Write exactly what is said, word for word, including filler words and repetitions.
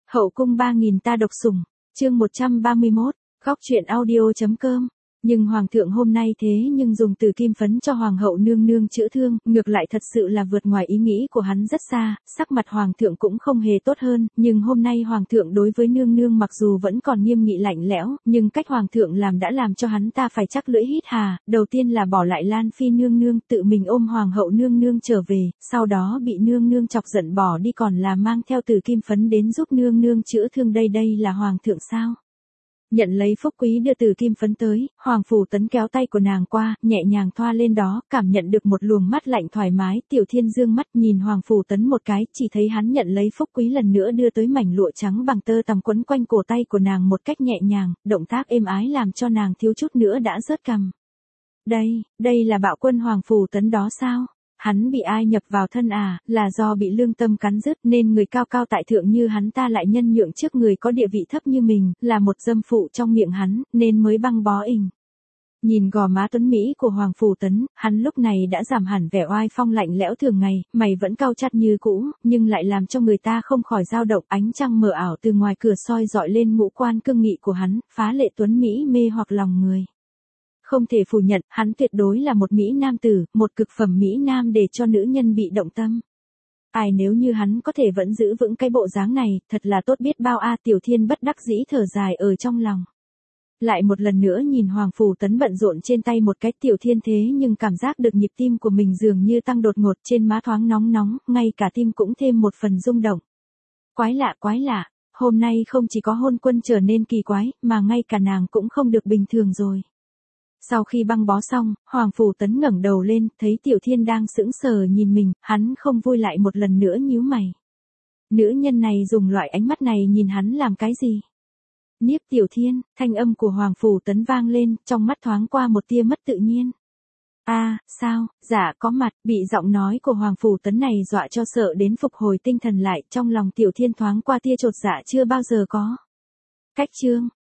Hậu cung ba nghìn ta độc sủng, chương một trăm ba mươi mốt, góc truyện audio.com. Nhưng hoàng thượng hôm nay thế nhưng dùng từ kim phấn cho hoàng hậu nương nương chữa thương, ngược lại thật sự là vượt ngoài ý nghĩ của hắn rất xa, sắc mặt hoàng thượng cũng không hề tốt hơn, nhưng hôm nay hoàng thượng đối với nương nương mặc dù vẫn còn nghiêm nghị lạnh lẽo, nhưng cách hoàng thượng làm đã làm cho hắn ta phải chắc lưỡi hít hà, đầu tiên là bỏ lại Lan Phi nương nương, tự mình ôm hoàng hậu nương nương trở về, sau đó bị nương nương chọc giận bỏ đi còn là mang theo từ kim phấn đến giúp nương nương chữa thương. Đây đây là hoàng thượng sao? Nhận lấy phúc quý đưa từ kim phấn tới, Hoàng Phủ Tấn kéo tay của nàng qua, nhẹ nhàng thoa lên đó, cảm nhận được một luồng mắt lạnh thoải mái. Tiểu Thiên dương mắt nhìn Hoàng Phủ Tấn một cái, chỉ thấy hắn nhận lấy phúc quý lần nữa đưa tới mảnh lụa trắng bằng tơ tằm quấn quanh cổ tay của nàng một cách nhẹ nhàng, động tác êm ái làm cho nàng thiếu chút nữa đã rớt cằm. Đây, đây là bạo quân Hoàng Phủ Tấn đó sao? Hắn bị ai nhập vào thân à, là do bị lương tâm cắn rứt nên người cao cao tại thượng như hắn ta lại nhân nhượng trước người có địa vị thấp như mình, là một dâm phụ trong miệng hắn, nên mới băng bó ình. Nhìn gò má tuấn Mỹ của Hoàng Phủ Tấn, hắn lúc này đã giảm hẳn vẻ oai phong lạnh lẽo thường ngày, mày vẫn cau chặt như cũ, nhưng lại làm cho người ta không khỏi dao động. Ánh trăng mờ ảo từ ngoài cửa soi dọi lên ngũ quan cương nghị của hắn, phá lệ tuấn Mỹ mê hoặc lòng người. Không thể phủ nhận, hắn tuyệt đối là một Mỹ nam tử, một cực phẩm Mỹ nam để cho nữ nhân bị động tâm. Ai nếu như hắn có thể vẫn giữ vững cái bộ dáng này, thật là tốt biết bao a. Tiểu Thiên bất đắc dĩ thở dài ở trong lòng. Lại một lần nữa nhìn Hoàng Phủ Tấn bận rộn trên tay một cái. Tiểu Thiên thế nhưng cảm giác được nhịp tim của mình dường như tăng đột ngột, trên má thoáng nóng nóng, ngay cả tim cũng thêm một phần rung động. Quái lạ quái lạ, hôm nay không chỉ có hôn quân trở nên kỳ quái, mà ngay cả nàng cũng không được bình thường rồi. Sau khi băng bó xong, Hoàng Phủ Tấn ngẩng đầu lên, thấy Tiểu Thiên đang sững sờ nhìn mình, hắn không vui lại một lần nữa nhíu mày. Nữ nhân này dùng loại ánh mắt này nhìn hắn làm cái gì? Niếp Tiểu Thiên, thanh âm của Hoàng Phủ Tấn vang lên, trong mắt thoáng qua một tia mất tự nhiên. A, à, sao, dạ có mặt, bị giọng nói của Hoàng Phủ Tấn này dọa cho sợ đến phục hồi tinh thần lại, trong lòng Tiểu Thiên thoáng qua tia chột dạ chưa bao giờ có. Cách chương